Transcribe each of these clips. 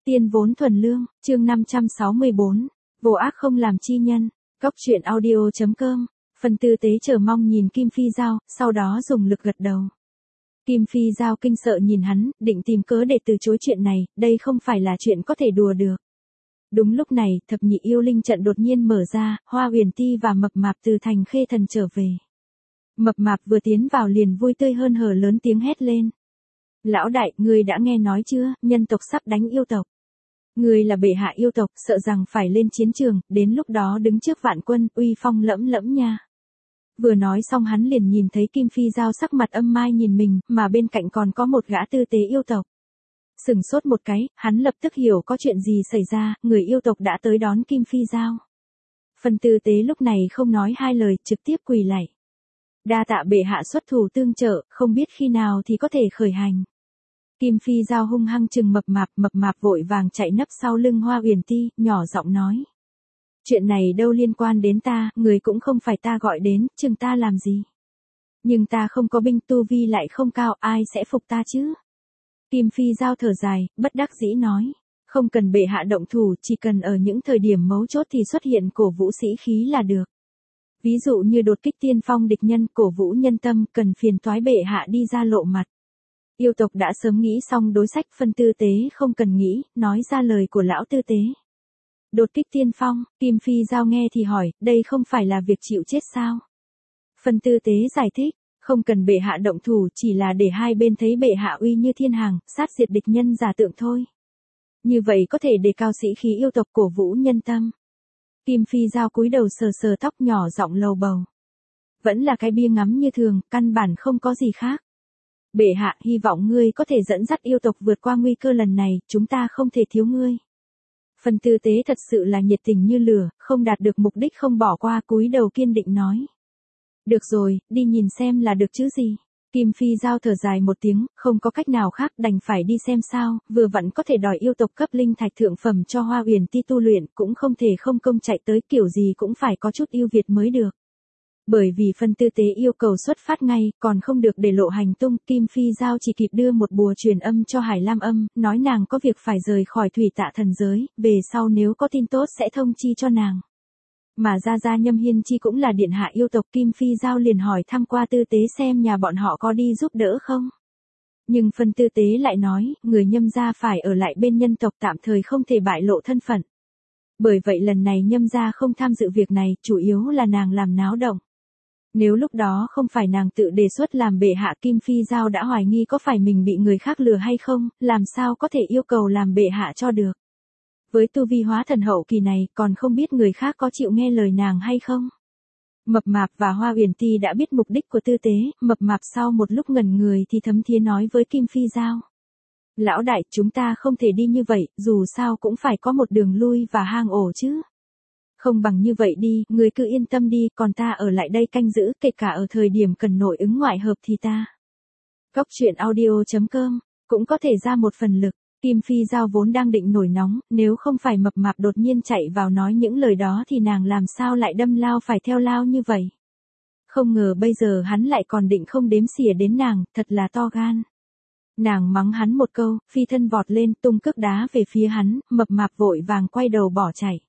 Tiên vốn thuần lương, chương 564, vô ác không làm chi nhân, Cóc truyện audio.com, phần tư tế chờ mong nhìn Kim Phi Giao, sau đó dùng lực gật đầu. Kim Phi Giao kinh sợ nhìn hắn, định tìm cớ để từ chối chuyện này, đây không phải là chuyện có thể đùa được. Đúng lúc này, thập nhị yêu linh trận đột nhiên mở ra, Hoa Huyền Ti và Mập Mạp từ thành Khê Thần trở về. Mập Mạp vừa tiến vào liền vui tươi hơn hở lớn tiếng hét lên. Lão đại, ngươi đã nghe nói chưa, nhân tộc sắp đánh yêu tộc. Ngươi là bệ hạ yêu tộc, sợ rằng phải lên chiến trường, đến lúc đó đứng trước vạn quân, uy phong lẫm lẫm nha. Vừa nói xong hắn liền nhìn thấy Kim Phi Giao sắc mặt âm mai nhìn mình, mà bên cạnh còn có một gã tư tế yêu tộc. Sửng sốt một cái, hắn lập tức hiểu có chuyện gì xảy ra, người yêu tộc đã tới đón Kim Phi Giao. Phần tư tế lúc này không nói hai lời, trực tiếp quỳ lạy. Đa tạ bệ hạ xuất thủ tương trợ, không biết khi nào thì có thể khởi hành. Kim Phi Giao hung hăng chừng Mập Mạp vội vàng chạy nấp sau lưng Hoa Huyền Ti, nhỏ giọng nói. Chuyện này đâu liên quan đến ta, người cũng không phải ta gọi đến, chừng ta làm gì. Nhưng ta không có binh, tu vi lại không cao, ai sẽ phục ta chứ? Kim Phi Giao thở dài, bất đắc dĩ nói. Không cần bệ hạ động thủ, chỉ cần ở những thời điểm mấu chốt thì xuất hiện cổ vũ sĩ khí là được. Ví dụ như đột kích tiên phong địch nhân, cổ vũ nhân tâm, cần phiền toái bệ hạ đi ra lộ mặt. Yêu tộc đã sớm nghĩ xong đối sách, phân tư tế không cần nghĩ, nói ra lời của lão tư tế. Đột kích tiên phong, Kim Phi Giao nghe thì hỏi, đây không phải là việc chịu chết sao? Phân tư tế giải thích, không cần bệ hạ động thủ, chỉ là để hai bên thấy bệ hạ uy như thiên hàng, sát diệt địch nhân giả tượng thôi. Như vậy có thể đề cao sĩ khí yêu tộc, cổ vũ nhân tâm. Kim Phi Giao cúi đầu sờ sờ tóc, nhỏ giọng lầu bầu. Vẫn là cái bia ngắm như thường, căn bản không có gì khác. Bệ hạ, hy vọng ngươi có thể dẫn dắt yêu tộc vượt qua nguy cơ lần này, chúng ta không thể thiếu ngươi. Phần tư tế thật sự là nhiệt tình như lửa, không đạt được mục đích không bỏ qua, cúi đầu kiên định nói. Được rồi, đi nhìn xem là được chứ gì. Kim Phi Giao thở dài một tiếng, không có cách nào khác, đành phải đi xem sao, vừa vặn có thể đòi yêu tộc cấp linh thạch thượng phẩm cho Hoa Huyền Ti tu luyện, cũng không thể không công chạy tới, kiểu gì cũng phải có chút ưu việt mới được. Bởi vì phân tư tế yêu cầu xuất phát ngay, còn không được để lộ hành tung, Kim Phi Giao chỉ kịp đưa một bùa truyền âm cho Hải Lam Âm, nói nàng có việc phải rời khỏi thủy tạ thần giới, về sau nếu có tin tốt sẽ thông chi cho nàng. Mà Gia Nhâm Hiên Chi cũng là điện hạ yêu tộc, Kim Phi Giao liền hỏi thăm qua tư tế xem nhà bọn họ có đi giúp đỡ không. Nhưng phân tư tế lại nói, người Nhâm gia phải ở lại bên nhân tộc, tạm thời không thể bại lộ thân phận. Bởi vậy lần này Nhâm gia không tham dự việc này, chủ yếu là nàng làm náo động. Nếu lúc đó không phải nàng tự đề xuất làm bệ hạ, Kim Phi Giao đã hoài nghi có phải mình bị người khác lừa hay không, làm sao có thể yêu cầu làm bệ hạ cho được. Với tu vi hóa thần hậu kỳ này, còn không biết người khác có chịu nghe lời nàng hay không. Mập Mạp và Hoa Huyền Ti đã biết mục đích của tư tế, Mập Mạp sau một lúc ngẩn người thì thấm thía nói với Kim Phi Giao. Lão đại, chúng ta không thể đi như vậy, dù sao cũng phải có một đường lui và hang ổ chứ. Không bằng như vậy đi, người cứ yên tâm đi, còn ta ở lại đây canh giữ, kể cả ở thời điểm cần nội ứng ngoại hợp thì ta. Cóc truyện audio.com, cũng có thể ra một phần lực. Kim Phi Giao vốn đang định nổi nóng, nếu không phải Mập Mạp đột nhiên chạy vào nói những lời đó thì nàng làm sao lại đâm lao phải theo lao như vậy. Không ngờ bây giờ hắn lại còn định không đếm xỉa đến nàng, thật là to gan. Nàng mắng hắn một câu, phi thân vọt lên, tung cước đá về phía hắn, Mập Mạp vội vàng quay đầu bỏ chạy.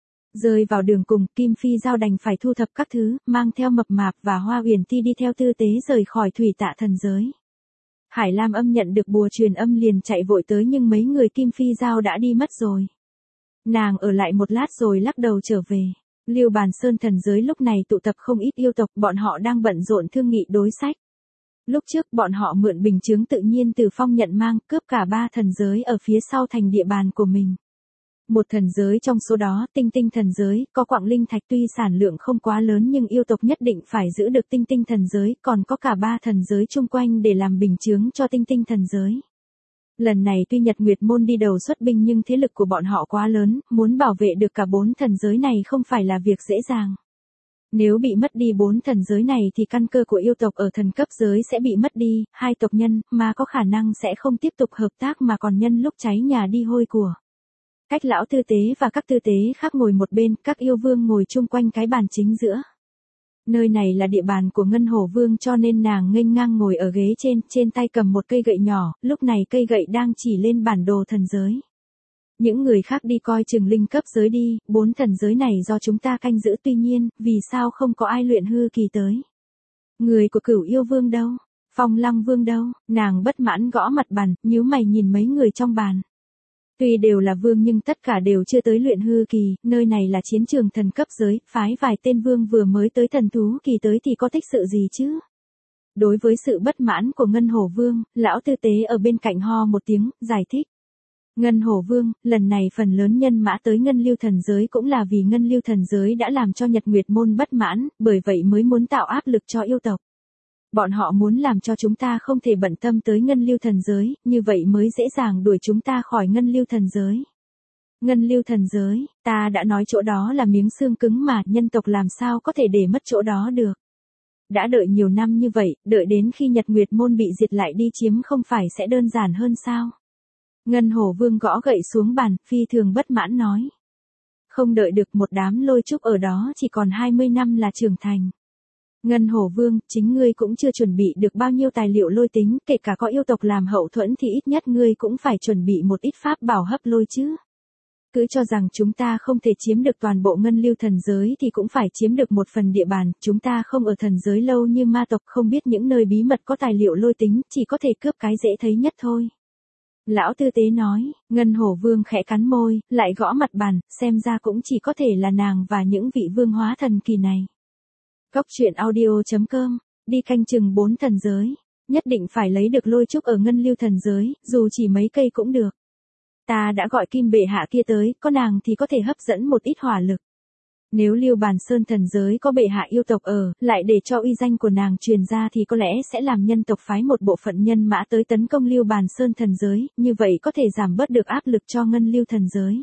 Rơi vào đường cùng, Kim Phi Giao đành phải thu thập các thứ, mang theo Mập Mạp và Hoa Huyền Ti đi theo tư tế rời khỏi thủy tạ thần giới. Hải Lam Âm nhận được bùa truyền âm liền chạy vội tới, nhưng mấy người Kim Phi Giao đã đi mất rồi. Nàng ở lại một lát rồi lắc đầu trở về. Liêu Bàn Sơn thần giới lúc này tụ tập không ít yêu tộc, bọn họ đang bận rộn thương nghị đối sách. Lúc trước bọn họ mượn bình chướng tự nhiên từ Phong nhận mang, cướp cả 3 thần giới ở phía sau thành địa bàn của mình. Một thần giới trong số đó, Tinh Tinh thần giới, có quặng linh thạch, tuy sản lượng không quá lớn nhưng yêu tộc nhất định phải giữ được Tinh Tinh thần giới, còn có cả 3 thần giới chung quanh để làm bình chướng cho Tinh Tinh thần giới. Lần này tuy Nhật Nguyệt môn đi đầu xuất binh nhưng thế lực của bọn họ quá lớn, muốn bảo vệ được cả 4 thần giới này không phải là việc dễ dàng. Nếu bị mất đi 4 thần giới này thì căn cơ của yêu tộc ở thần cấp giới sẽ bị mất đi, hai tộc nhân mà có khả năng sẽ không tiếp tục hợp tác mà còn nhân lúc cháy nhà đi hôi của. Cách lão tư tế và các tư tế khác ngồi một bên, các yêu vương ngồi chung quanh cái bàn chính giữa. Nơi này là địa bàn của Ngân Hổ Vương cho nên nàng nghênh ngang ngồi ở ghế trên tay cầm một cây gậy nhỏ, lúc này cây gậy đang chỉ lên bản đồ thần giới. Những người khác đi coi chừng linh cấp giới đi, 4 thần giới này do chúng ta canh giữ, tuy nhiên, vì sao không có ai luyện hư kỳ tới? Người của Cửu Yêu Vương đâu? Phong Lăng Vương đâu? Nàng bất mãn gõ mặt bàn, nhíu mày nhìn mấy người trong bàn. Tuy đều là vương nhưng tất cả đều chưa tới luyện hư kỳ, nơi này là chiến trường thần cấp giới, phái vài tên vương vừa mới tới thần thú kỳ tới thì có thích sự gì chứ? Đối với sự bất mãn của Ngân Hổ Vương, lão tư tế ở bên cạnh ho một tiếng, giải thích. Ngân Hổ Vương, lần này phần lớn nhân mã tới Ngân Lưu Thần Giới cũng là vì Ngân Lưu Thần Giới đã làm cho Nhật Nguyệt Môn bất mãn, bởi vậy mới muốn tạo áp lực cho yêu tộc. Bọn họ muốn làm cho chúng ta không thể bận tâm tới Ngân Lưu Thần Giới, như vậy mới dễ dàng đuổi chúng ta khỏi Ngân Lưu Thần Giới. Ngân Lưu Thần Giới, ta đã nói chỗ đó là miếng xương cứng mà, nhân tộc làm sao có thể để mất chỗ đó được. Đã đợi nhiều năm như vậy, đợi đến khi Nhật Nguyệt Môn bị diệt lại đi chiếm không phải sẽ đơn giản hơn sao? Ngân Hổ Vương gõ gậy xuống bàn, phi thường bất mãn nói. Không đợi được, một đám lôi trúc ở đó chỉ còn 20 năm là trưởng thành. Ngân Hổ Vương, chính ngươi cũng chưa chuẩn bị được bao nhiêu tài liệu lôi tính, kể cả có yêu tộc làm hậu thuẫn thì ít nhất ngươi cũng phải chuẩn bị một ít pháp bảo hấp lôi chứ. Cứ cho rằng chúng ta không thể chiếm được toàn bộ Ngân Lưu Thần Giới thì cũng phải chiếm được một phần địa bàn, chúng ta không ở thần giới lâu như ma tộc, không biết những nơi bí mật có tài liệu lôi tính, chỉ có thể cướp cái dễ thấy nhất thôi. Lão tư tế nói, Ngân Hổ Vương khẽ cắn môi, lại gõ mặt bàn, xem ra cũng chỉ có thể là nàng và những vị vương hóa thần kỳ này. Cốc truyện audio.com, đi canh chừng 4 thần giới, nhất định phải lấy được lôi trúc ở Ngân Lưu Thần Giới, dù chỉ mấy cây cũng được. Ta đã gọi Kim Bệ Hạ kia tới, có nàng thì có thể hấp dẫn một ít hỏa lực. Nếu Liêu Bàn Sơn Thần Giới có Bệ Hạ yêu tộc ở, lại để cho uy danh của nàng truyền ra thì có lẽ sẽ làm nhân tộc phái một bộ phận nhân mã tới tấn công Liêu Bàn Sơn Thần Giới, như vậy có thể giảm bớt được áp lực cho Ngân Lưu Thần Giới.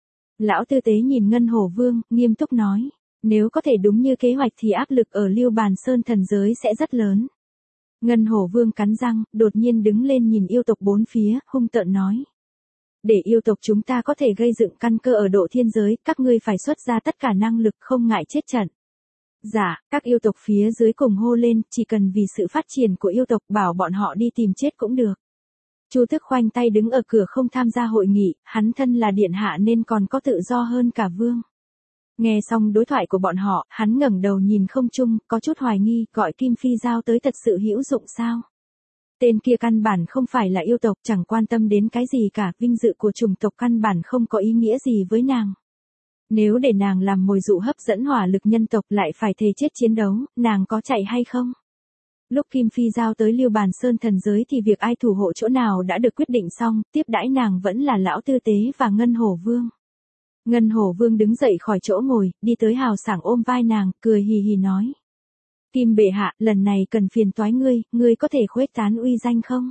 Lão tư tế nhìn Ngân Hổ Vương, nghiêm túc nói, nếu có thể đúng như kế hoạch thì áp lực ở Liêu Bàn Sơn Thần Giới sẽ rất lớn. Ngân Hổ Vương cắn răng, đột nhiên đứng lên nhìn yêu tộc bốn phía, hung tợn nói. Để yêu tộc chúng ta có thể gây dựng căn cơ ở độ thiên giới, các ngươi phải xuất ra tất cả năng lực không ngại chết trận. Dạ, các yêu tộc phía dưới cùng hô lên, chỉ cần vì sự phát triển của yêu tộc bảo bọn họ đi tìm chết cũng được. Chu Thức khoanh tay đứng ở cửa không tham gia hội nghị, hắn thân là điện hạ nên còn có tự do hơn cả vương. Nghe xong đối thoại của bọn họ, hắn ngẩng đầu nhìn không trung, có chút hoài nghi, gọi Kim Phi Giao tới thật sự hữu dụng sao? Tên kia căn bản không phải là yêu tộc, chẳng quan tâm đến cái gì cả, vinh dự của chủng tộc căn bản không có ý nghĩa gì với nàng. Nếu để nàng làm mồi dụ hấp dẫn hỏa lực nhân tộc lại phải thề chết chiến đấu, nàng có chạy hay không? Lúc Kim Phi Giao tới Liêu Bàn Sơn Thần Giới thì việc ai thủ hộ chỗ nào đã được quyết định xong, tiếp đãi nàng vẫn là lão tư tế và Ngân Hổ Vương. Ngân Hổ Vương đứng dậy khỏi chỗ ngồi, đi tới hào sảng ôm vai nàng, cười hì hì nói. Kim Bệ Hạ, lần này cần phiền toái ngươi có thể khuếch tán uy danh không?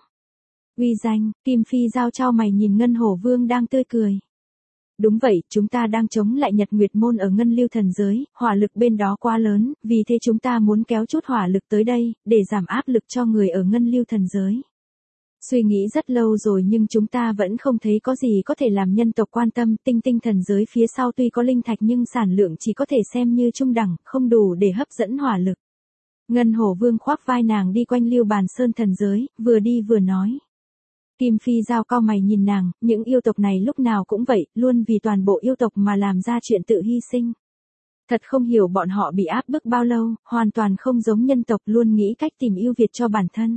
Uy danh, Kim Phi Giao trao mày nhìn Ngân Hổ Vương đang tươi cười. Đúng vậy, chúng ta đang chống lại Nhật Nguyệt Môn ở Ngân Lưu Thần Giới, hỏa lực bên đó quá lớn, vì thế chúng ta muốn kéo chút hỏa lực tới đây, để giảm áp lực cho người ở Ngân Lưu Thần Giới. Suy nghĩ rất lâu rồi nhưng chúng ta vẫn không thấy có gì có thể làm nhân tộc quan tâm, tinh tinh thần giới phía sau tuy có linh thạch nhưng sản lượng chỉ có thể xem như trung đẳng, không đủ để hấp dẫn hỏa lực. Ngân Hổ Vương khoác vai nàng đi quanh Liêu Bàn Sơn Thần Giới, vừa đi vừa nói. Kim Phi Giao cau mày nhìn nàng, những yêu tộc này lúc nào cũng vậy, luôn vì toàn bộ yêu tộc mà làm ra chuyện tự hy sinh. Thật không hiểu bọn họ bị áp bức bao lâu, hoàn toàn không giống nhân tộc, luôn nghĩ cách tìm ưu việt cho bản thân.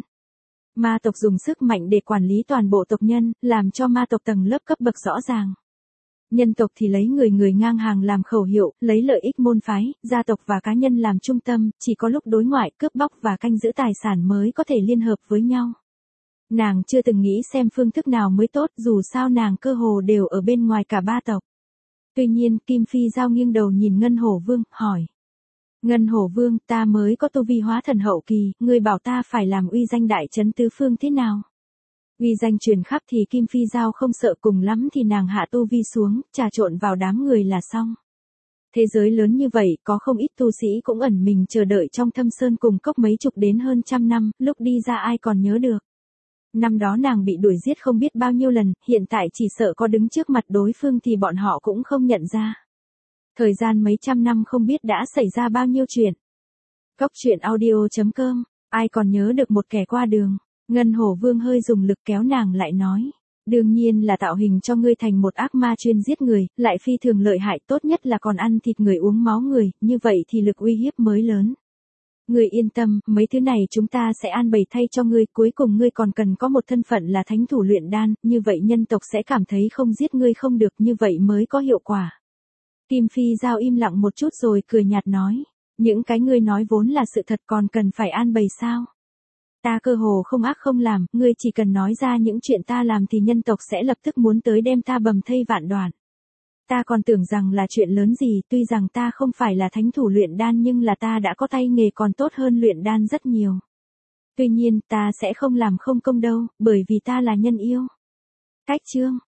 Ma tộc dùng sức mạnh để quản lý toàn bộ tộc nhân, làm cho ma tộc tầng lớp cấp bậc rõ ràng. Nhân tộc thì lấy người ngang hàng làm khẩu hiệu, lấy lợi ích môn phái, gia tộc và cá nhân làm trung tâm, chỉ có lúc đối ngoại, cướp bóc và canh giữ tài sản mới có thể liên hợp với nhau. Nàng chưa từng nghĩ xem phương thức nào mới tốt, dù sao nàng cơ hồ đều ở bên ngoài cả ba tộc. Tuy nhiên, Kim Phi Giao nghiêng đầu nhìn Ngân Hổ Vương, hỏi. Ngân Hổ Vương, ta mới có tu vi hóa thần hậu kỳ, ngươi bảo ta phải làm uy danh đại trấn tứ phương thế nào? Uy danh truyền khắp thì Kim Phi Giao không sợ, cùng lắm thì nàng hạ tu vi xuống, trà trộn vào đám người là xong. Thế giới lớn như vậy, có không ít tu sĩ cũng ẩn mình chờ đợi trong thâm sơn cùng cốc mấy chục đến hơn trăm năm, lúc đi ra ai còn nhớ được. Năm đó nàng bị đuổi giết không biết bao nhiêu lần, hiện tại chỉ sợ có đứng trước mặt đối phương thì bọn họ cũng không nhận ra. Thời gian mấy trăm năm không biết đã xảy ra bao nhiêu chuyện. Cốc truyện audio.com, ai còn nhớ được một kẻ qua đường. Ngân Hổ Vương hơi dùng lực kéo nàng lại nói. Đương nhiên là tạo hình cho ngươi thành một ác ma chuyên giết người, lại phi thường lợi hại, tốt nhất là còn ăn thịt người uống máu người, như vậy thì lực uy hiếp mới lớn. Ngươi yên tâm, mấy thứ này chúng ta sẽ an bày thay cho ngươi, cuối cùng ngươi còn cần có một thân phận là thánh thủ luyện đan, như vậy nhân tộc sẽ cảm thấy không giết ngươi không được, như vậy mới có hiệu quả. Kim Phi Giao im lặng một chút rồi cười nhạt nói, những cái ngươi nói vốn là sự thật, còn cần phải an bày sao? Ta cơ hồ không ác không làm, ngươi chỉ cần nói ra những chuyện ta làm thì nhân tộc sẽ lập tức muốn tới đem ta bầm thây vạn đoạn. Ta còn tưởng rằng là chuyện lớn gì, tuy rằng ta không phải là thánh thủ luyện đan nhưng là ta đã có tay nghề còn tốt hơn luyện đan rất nhiều. Tuy nhiên, ta sẽ không làm không công đâu, bởi vì ta là nhân yêu. Cách chương